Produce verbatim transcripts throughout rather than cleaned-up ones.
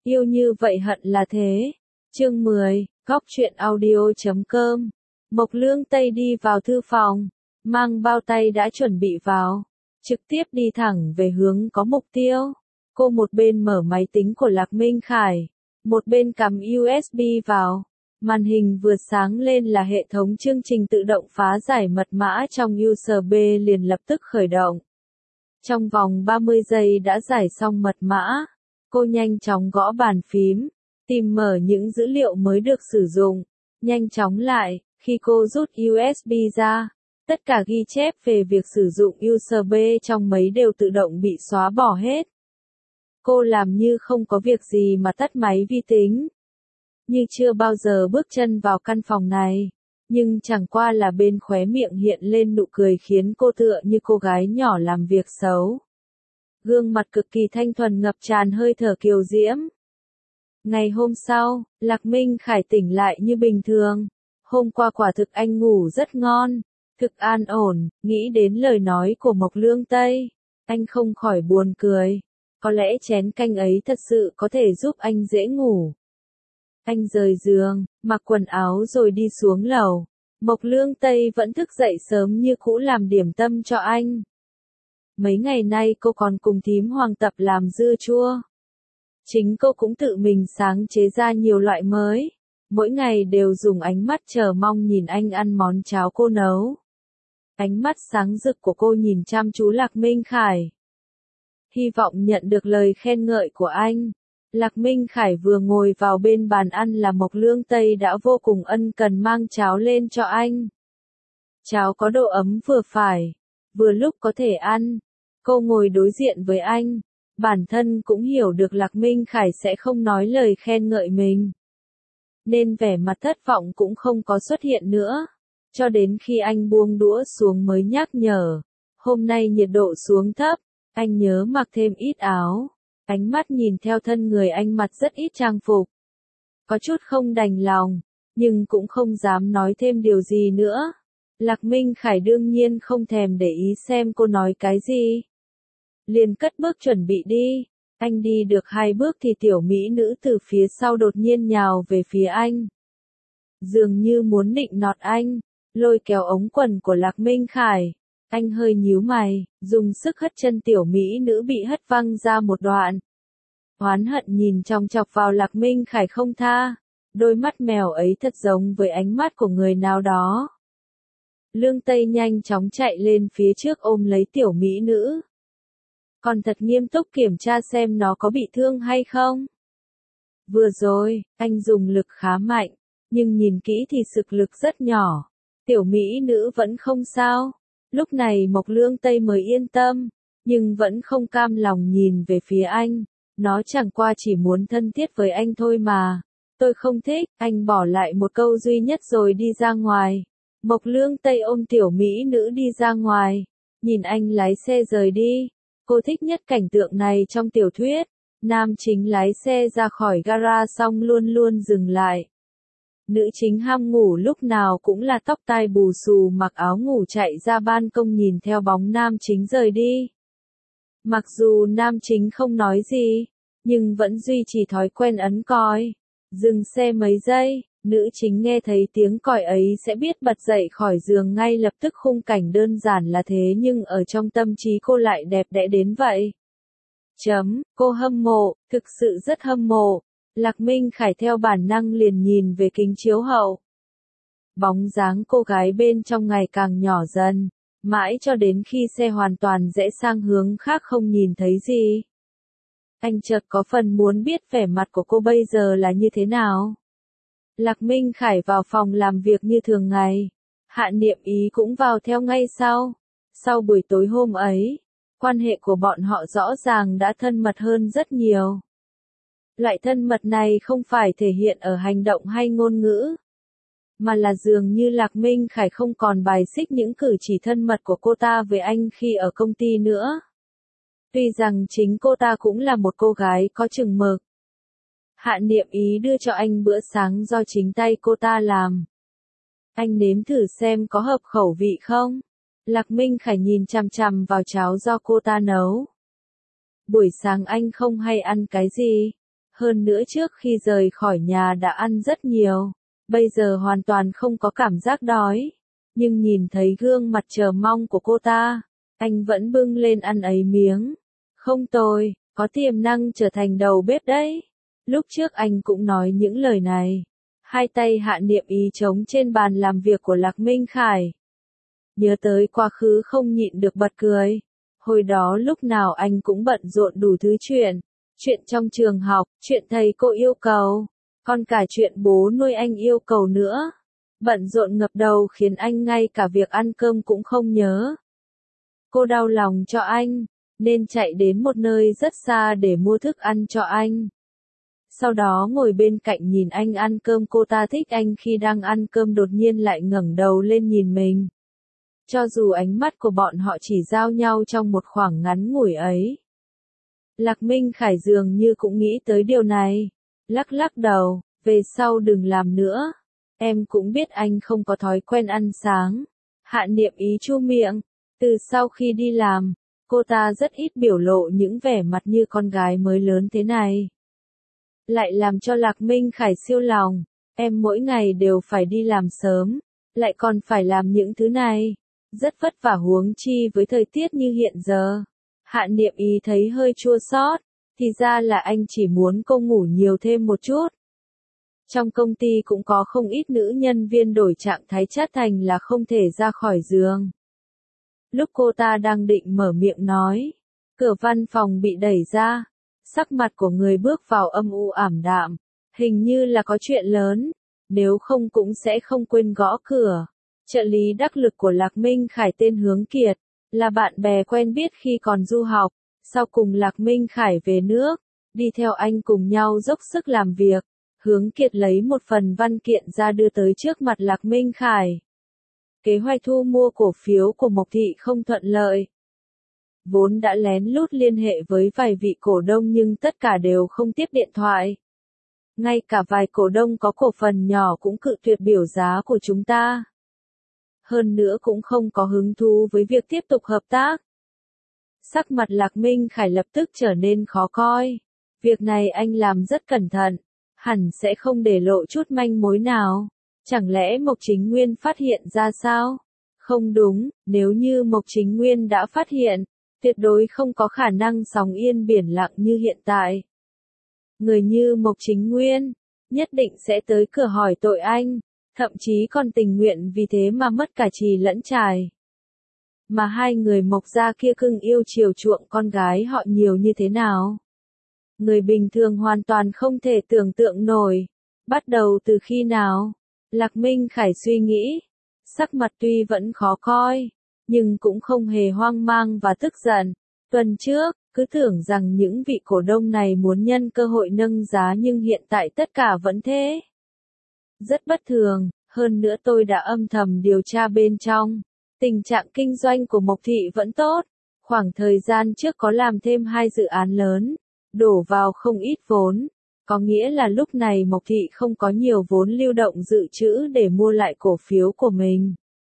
Yêu như vậy hận là thế. Chương mười, góc truyện audio chấm com. Mộc Lương Tây đi vào thư phòng, mang bao tay đã chuẩn bị vào, trực tiếp đi thẳng về hướng có mục tiêu. Cô một bên mở máy tính của Lạc Minh Khải, một bên cắm u ét bê vào. Màn hình vừa sáng lên là hệ thống chương trình tự động phá giải mật mã trong u ét bê liền lập tức khởi động. Trong vòng ba mươi giây đã giải xong mật mã, cô nhanh chóng gõ bàn phím, tìm mở những dữ liệu mới được sử dụng, nhanh chóng lại, khi cô rút u ét bê ra, tất cả ghi chép về việc sử dụng u ét bê trong máy đều tự động bị xóa bỏ hết. Cô làm như không có việc gì mà tắt máy vi tính. Như chưa bao giờ bước chân vào căn phòng này, nhưng chẳng qua là bên khóe miệng hiện lên nụ cười khiến cô tựa như cô gái nhỏ làm việc xấu. Gương mặt cực kỳ thanh thuần ngập tràn hơi thở kiều diễm. Ngày hôm sau, Lạc Minh Khải tỉnh lại như bình thường. Hôm qua quả thực anh ngủ rất ngon, thực an ổn, nghĩ đến lời nói của Mộc Lương Tây. Anh không khỏi buồn cười. Có lẽ chén canh ấy thật sự có thể giúp anh dễ ngủ. Anh rời giường, mặc quần áo rồi đi xuống lầu. Mộc Lương Tây vẫn thức dậy sớm như cũ làm điểm tâm cho anh. Mấy ngày nay cô còn cùng thím Hoàng tập làm dưa chua. Chính cô cũng tự mình sáng chế ra nhiều loại mới. Mỗi ngày đều dùng ánh mắt chờ mong nhìn anh ăn món cháo cô nấu. Ánh mắt sáng rực của cô nhìn chăm chú Lạc Minh Khải. Hy vọng nhận được lời khen ngợi của anh. Lạc Minh Khải vừa ngồi vào bên bàn ăn là Mộc Lương Tây đã vô cùng ân cần mang cháo lên cho anh. Cháo có độ ấm vừa phải, vừa lúc có thể ăn. Cô ngồi đối diện với anh, bản thân cũng hiểu được Lạc Minh Khải sẽ không nói lời khen ngợi mình. Nên vẻ mặt thất vọng cũng không có xuất hiện nữa. Cho đến khi anh buông đũa xuống mới nhắc nhở. Hôm nay nhiệt độ xuống thấp, anh nhớ mặc thêm ít áo. Ánh mắt nhìn theo thân người anh mặc rất ít trang phục. Có chút không đành lòng, nhưng cũng không dám nói thêm điều gì nữa. Lạc Minh Khải đương nhiên không thèm để ý xem cô nói cái gì. Liền cất bước chuẩn bị đi. Anh đi được hai bước thì tiểu mỹ nữ từ phía sau đột nhiên nhào về phía anh. Dường như muốn nịnh nọt anh, lôi kéo ống quần của Lạc Minh Khải. Anh hơi nhíu mày, dùng sức hất chân tiểu mỹ nữ bị hất văng ra một đoạn. Oán hận nhìn chòng chọc vào Lạc Minh Khải không tha. Đôi mắt mèo ấy thật giống với ánh mắt của người nào đó. Lương Tây nhanh chóng chạy lên phía trước ôm lấy tiểu mỹ nữ. Còn thật nghiêm túc kiểm tra xem nó có bị thương hay không. Vừa rồi, anh dùng lực khá mạnh, nhưng nhìn kỹ thì sức lực rất nhỏ. Tiểu mỹ nữ vẫn không sao. Lúc này Mộc Lương Tây mới yên tâm, nhưng vẫn không cam lòng nhìn về phía anh. Nó chẳng qua chỉ muốn thân thiết với anh thôi mà. Tôi không thích, anh bỏ lại một câu duy nhất rồi đi ra ngoài. Mộc Lương Tây ôm tiểu mỹ nữ đi ra ngoài, nhìn anh lái xe rời đi. Cô thích nhất cảnh tượng này trong tiểu thuyết. Nam chính lái xe ra khỏi gara xong luôn luôn dừng lại. Nữ chính ham ngủ lúc nào cũng là tóc tai bù xù mặc áo ngủ chạy ra ban công nhìn theo bóng nam chính rời đi. Mặc dù nam chính không nói gì, nhưng vẫn duy trì thói quen ấn còi. Dừng xe mấy giây, nữ chính nghe thấy tiếng còi ấy sẽ biết bật dậy khỏi giường ngay lập tức. Khung cảnh đơn giản là thế nhưng ở trong tâm trí cô lại đẹp đẽ đến vậy. Chấm, cô hâm mộ, thực sự rất hâm mộ. Lạc Minh Khải theo bản năng liền nhìn về kính chiếu hậu. Bóng dáng cô gái bên trong ngày càng nhỏ dần, mãi cho đến khi xe hoàn toàn rẽ sang hướng khác không nhìn thấy gì. Anh chợt có phần muốn biết vẻ mặt của cô bây giờ là như thế nào. Lạc Minh Khải vào phòng làm việc như thường ngày. Hạ Niệm Ý cũng vào theo ngay sau. Sau buổi tối hôm ấy, quan hệ của bọn họ rõ ràng đã thân mật hơn rất nhiều. Loại thân mật này không phải thể hiện ở hành động hay ngôn ngữ, mà là dường như Lạc Minh Khải không còn bài xích những cử chỉ thân mật của cô ta với anh khi ở công ty nữa. Tuy rằng chính cô ta cũng là một cô gái có chừng mực. Hạ Niệm Ý đưa cho anh bữa sáng do chính tay cô ta làm. Anh nếm thử xem có hợp khẩu vị không? Lạc Minh Khải nhìn chằm chằm vào cháo do cô ta nấu. Buổi sáng anh không hay ăn cái gì. Hơn nữa trước khi rời khỏi nhà đã ăn rất nhiều, bây giờ hoàn toàn không có cảm giác đói. Nhưng nhìn thấy gương mặt chờ mong của cô ta, anh vẫn bưng lên ăn ấy miếng. Không tồi, có tiềm năng trở thành đầu bếp đấy. Lúc trước anh cũng nói những lời này. Hai tay Hạ Niệm Ý trống trên bàn làm việc của Lạc Minh Khải. Nhớ tới quá khứ không nhịn được bật cười. Hồi đó lúc nào anh cũng bận rộn đủ thứ chuyện. Chuyện trong trường học, chuyện thầy cô yêu cầu, còn cả chuyện bố nuôi anh yêu cầu nữa. Bận rộn ngập đầu khiến anh ngay cả việc ăn cơm cũng không nhớ. Cô đau lòng cho anh, nên chạy đến một nơi rất xa để mua thức ăn cho anh. Sau đó ngồi bên cạnh nhìn anh ăn cơm. Cô ta thích anh khi đang ăn cơm đột nhiên lại ngẩng đầu lên nhìn mình. Cho dù ánh mắt của bọn họ chỉ giao nhau trong một khoảng ngắn ngủi ấy. Lạc Minh Khải dường như cũng nghĩ tới điều này. Lắc lắc đầu, về sau đừng làm nữa. Em cũng biết anh không có thói quen ăn sáng. Hạ Niệm Ý chu miệng. Từ sau khi đi làm, cô ta rất ít biểu lộ những vẻ mặt như con gái mới lớn thế này. Lại làm cho Lạc Minh Khải siêu lòng. Em mỗi ngày đều phải đi làm sớm, lại còn phải làm những thứ này. Rất vất vả huống chi với thời tiết như hiện giờ. Hạ Niệm Ý thấy hơi chua xót, thì ra là anh chỉ muốn cô ngủ nhiều thêm một chút. Trong công ty cũng có không ít nữ nhân viên đổi trạng thái chất thành là không thể ra khỏi giường. Lúc cô ta đang định mở miệng nói, cửa văn phòng bị đẩy ra, sắc mặt của người bước vào âm u ảm đạm, hình như là có chuyện lớn, nếu không cũng sẽ không quên gõ cửa. Trợ lý đắc lực của Lạc Minh Khải tên Hướng Kiệt, là bạn bè quen biết khi còn du học, sau cùng Lạc Minh Khải về nước, đi theo anh cùng nhau dốc sức làm việc. Hướng Kiệt lấy một phần văn kiện ra đưa tới trước mặt Lạc Minh Khải. Kế hoạch thu mua cổ phiếu của Mộc Thị không thuận lợi. Vốn đã lén lút liên hệ với vài vị cổ đông nhưng tất cả đều không tiếp điện thoại. Ngay cả vài cổ đông có cổ phần nhỏ cũng cự tuyệt biểu giá của chúng ta. Hơn nữa cũng không có hứng thú với việc tiếp tục hợp tác. Sắc mặt Lạc Minh Khải lập tức trở nên khó coi. Việc này anh làm rất cẩn thận, hẳn sẽ không để lộ chút manh mối nào. Chẳng lẽ Mộc Chính Nguyên phát hiện ra sao? Không đúng, nếu như Mộc Chính Nguyên đã phát hiện, tuyệt đối không có khả năng sóng yên biển lặng như hiện tại. Người như Mộc Chính Nguyên, nhất định sẽ tới cửa hỏi tội anh, thậm chí còn tình nguyện vì thế mà mất cả trì lẫn trài. Mà hai người Mộc gia kia cưng yêu chiều chuộng con gái họ nhiều như thế nào? Người bình thường hoàn toàn không thể tưởng tượng nổi. Bắt đầu từ khi nào? Lạc Minh Khải suy nghĩ. Sắc mặt tuy vẫn khó coi, nhưng cũng không hề hoang mang và tức giận. Tuần trước, cứ tưởng rằng những vị cổ đông này muốn nhân cơ hội nâng giá nhưng hiện tại tất cả vẫn thế. Rất bất thường, hơn nữa tôi đã âm thầm điều tra bên trong. Tình trạng kinh doanh của Mộc Thị vẫn tốt. Khoảng thời gian trước có làm thêm hai dự án lớn, đổ vào không ít vốn. Có nghĩa là lúc này Mộc Thị không có nhiều vốn lưu động dự trữ để mua lại cổ phiếu của mình.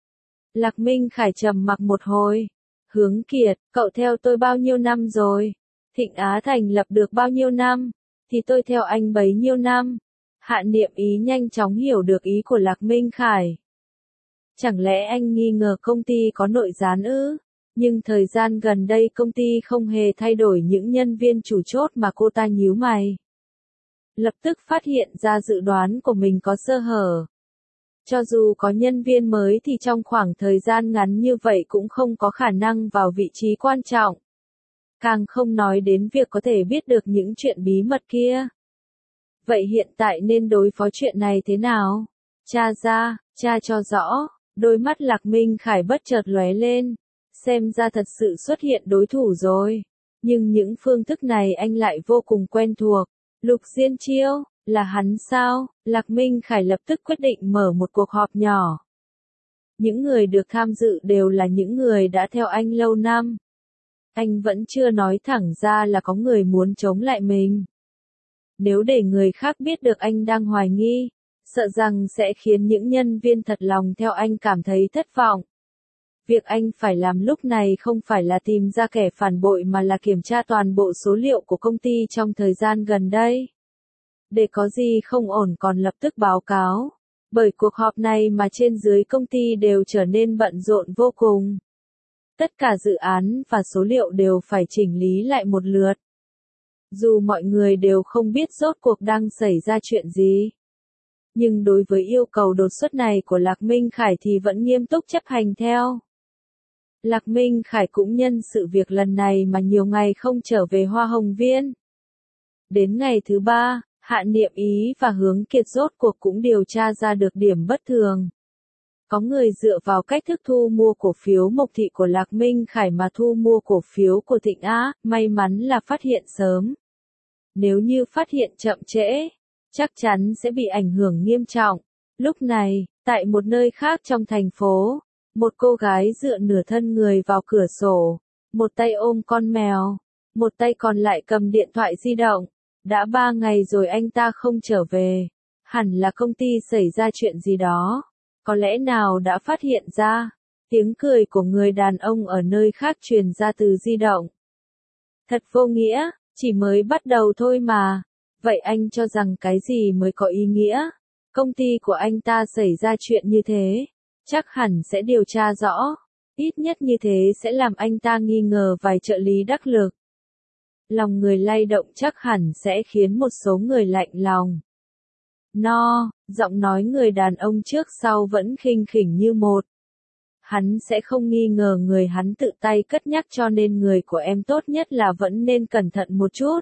Lạc Minh Khải trầm mặc một hồi. Hướng Kiệt, cậu theo tôi bao nhiêu năm rồi? Thịnh Á thành lập được bao nhiêu năm? Thì tôi theo anh bấy nhiêu năm? Hạ Niệm Ý nhanh chóng hiểu được ý của Lạc Minh Khải. Chẳng lẽ anh nghi ngờ công ty có nội gián ư? Nhưng thời gian gần đây công ty không hề thay đổi những nhân viên chủ chốt mà cô ta nhíu mày. Lập tức phát hiện ra dự đoán của mình có sơ hở. Cho dù có nhân viên mới thì trong khoảng thời gian ngắn như vậy cũng không có khả năng vào vị trí quan trọng. Càng không nói đến việc có thể biết được những chuyện bí mật kia. Vậy hiện tại nên đối phó chuyện này thế nào? Tra ra, tra cho rõ. Đôi mắt Lạc Minh Khải bất chợt lóe lên. Xem ra thật sự xuất hiện đối thủ rồi. Nhưng những phương thức này anh lại vô cùng quen thuộc. Lục Diên Chiêu, là hắn sao? Lạc Minh Khải lập tức quyết định mở một cuộc họp nhỏ. Những người được tham dự đều là những người đã theo anh lâu năm. Anh vẫn chưa nói thẳng ra là có người muốn chống lại mình. Nếu để người khác biết được anh đang hoài nghi, sợ rằng sẽ khiến những nhân viên thật lòng theo anh cảm thấy thất vọng. Việc anh phải làm lúc này không phải là tìm ra kẻ phản bội mà là kiểm tra toàn bộ số liệu của công ty trong thời gian gần đây. để có gì không ổn còn lập tức báo cáo. Bởi cuộc họp này mà trên dưới công ty đều trở nên bận rộn vô cùng. Tất cả dự án và số liệu đều phải chỉnh lý lại một lượt. Dù mọi người đều không biết rốt cuộc đang xảy ra chuyện gì. Nhưng đối với yêu cầu đột xuất này của Lạc Minh Khải thì vẫn nghiêm túc chấp hành theo. Lạc Minh Khải cũng nhân sự việc lần này mà nhiều ngày không trở về Hoa Hồng Viên. Đến ngày thứ ba, Hạ Niệm Ý và Hướng Kiệt rốt cuộc cũng điều tra ra được điểm bất thường. Có người dựa vào cách thức thu mua cổ phiếu Mộc Thị của Lạc Minh Khải mà thu mua cổ phiếu của Thịnh Á, may mắn là phát hiện sớm. Nếu như phát hiện chậm trễ, chắc chắn sẽ bị ảnh hưởng nghiêm trọng. Lúc này, tại một nơi khác trong thành phố, một cô gái dựa nửa thân người vào cửa sổ, một tay ôm con mèo, một tay còn lại cầm điện thoại di động. Đã ba ngày rồi anh ta không trở về, hẳn là công ty xảy ra chuyện gì đó, có lẽ nào đã phát hiện ra. Tiếng cười của người đàn ông ở nơi khác truyền ra từ di động. Thật vô nghĩa, chỉ mới bắt đầu thôi mà. Vậy anh cho rằng cái gì mới có ý nghĩa? Công ty của anh ta xảy ra chuyện như thế, chắc hẳn sẽ điều tra rõ. Ít nhất như thế sẽ làm anh ta nghi ngờ vài trợ lý đắc lực. Lòng người lay động chắc hẳn sẽ khiến một số người lạnh lòng. No, giọng nói người đàn ông trước sau vẫn khinh khỉnh như một. Hắn sẽ không nghi ngờ người hắn tự tay cất nhắc cho nên người của em tốt nhất là vẫn nên cẩn thận một chút.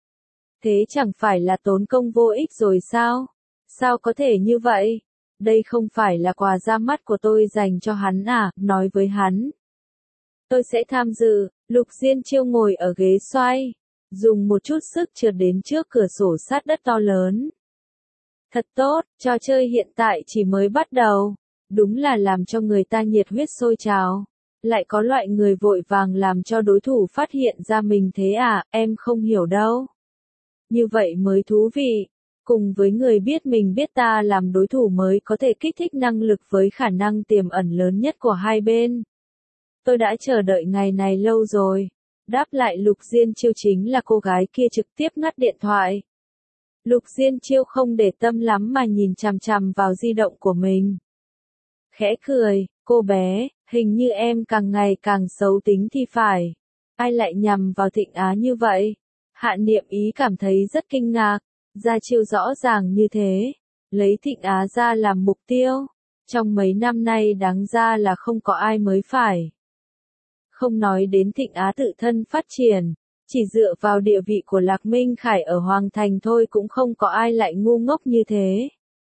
Thế chẳng phải là tốn công vô ích rồi sao? Sao có thể như vậy? Đây không phải là quà ra mắt của tôi dành cho hắn à, nói với hắn. Tôi sẽ tham dự. Lục Diên Chiêu ngồi ở ghế xoay, dùng một chút sức trượt đến trước cửa sổ sát đất to lớn. Thật tốt, trò chơi hiện tại chỉ mới bắt đầu. Đúng là làm cho người ta nhiệt huyết sôi trào. Lại có loại người vội vàng làm cho đối thủ phát hiện ra mình thế à, em không hiểu đâu. Như vậy mới thú vị. Cùng với người biết mình biết ta làm đối thủ mới có thể kích thích năng lực với khả năng tiềm ẩn lớn nhất của hai bên. Tôi đã chờ đợi ngày này lâu rồi. Đáp lại Lục Diên Chiêu chính là cô gái kia trực tiếp ngắt điện thoại. Lục Diên Chiêu không để tâm lắm mà nhìn chằm chằm vào di động của mình. Khẽ cười, cô bé, hình như em càng ngày càng xấu tính thì phải. Ai lại nhằm vào Thịnh Á như vậy? Hạ Niệm Ý cảm thấy rất kinh ngạc. Gia Chiêu rõ ràng như thế. Lấy Thịnh Á ra làm mục tiêu. Trong mấy năm nay đáng ra là không có ai mới phải. Không nói đến Thịnh Á tự thân phát triển, chỉ dựa vào địa vị của Lạc Minh Khải ở Hoàng Thành thôi cũng không có ai lại ngu ngốc như thế.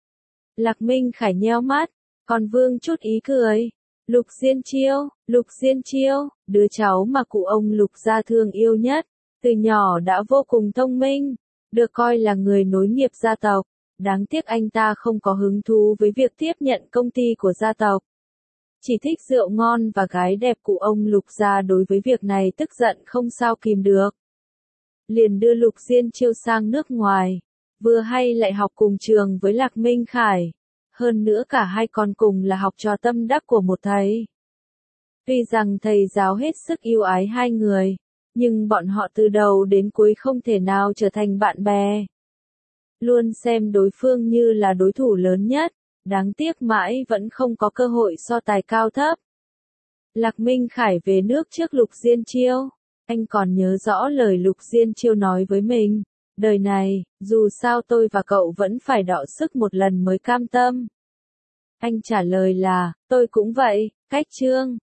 Lạc Minh Khải nheo mắt, còn vương chút ý cười. Lục Diên Chiêu, Lục Diên Chiêu, đứa cháu mà cụ ông Lục gia thương yêu nhất, từ nhỏ đã vô cùng thông minh, được coi là người nối nghiệp gia tộc. Đáng tiếc anh ta không có hứng thú với việc tiếp nhận công ty của gia tộc. Chỉ thích rượu ngon và gái đẹp, cụ ông Lục gia đối với việc này tức giận không sao kìm được. Liền đưa Lục Diên Chiêu sang nước ngoài, vừa hay lại học cùng trường với Lạc Minh Khải. Hơn nữa cả hai con cùng là học trò tâm đắc của một thầy. Tuy rằng thầy giáo hết sức yêu ái hai người, nhưng bọn họ từ đầu đến cuối không thể nào trở thành bạn bè. Luôn xem đối phương như là đối thủ lớn nhất. Đáng tiếc mãi vẫn không có cơ hội so tài cao thấp. Lạc Minh Khải về nước trước Lục Diên Chiêu. Anh còn nhớ rõ lời Lục Diên Chiêu nói với mình. Đời này, dù sao tôi và cậu vẫn phải đọ sức một lần mới cam tâm. Anh trả lời là, tôi cũng vậy, cách chương.